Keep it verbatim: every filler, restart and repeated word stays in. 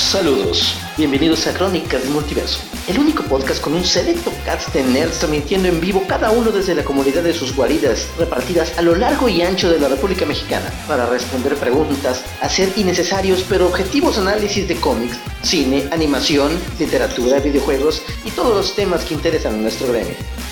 Saludos, bienvenidos a Crónicas del Multiverso, el único podcast con un selecto cast de nerds transmitiendo en vivo cada uno desde la comunidad de sus guaridas repartidas a lo largo y ancho de la República Mexicana para responder preguntas, hacer innecesarios pero objetivos análisis de cómics, cine, animación, literatura, videojuegos y todos los temas que interesan a nuestro gremio.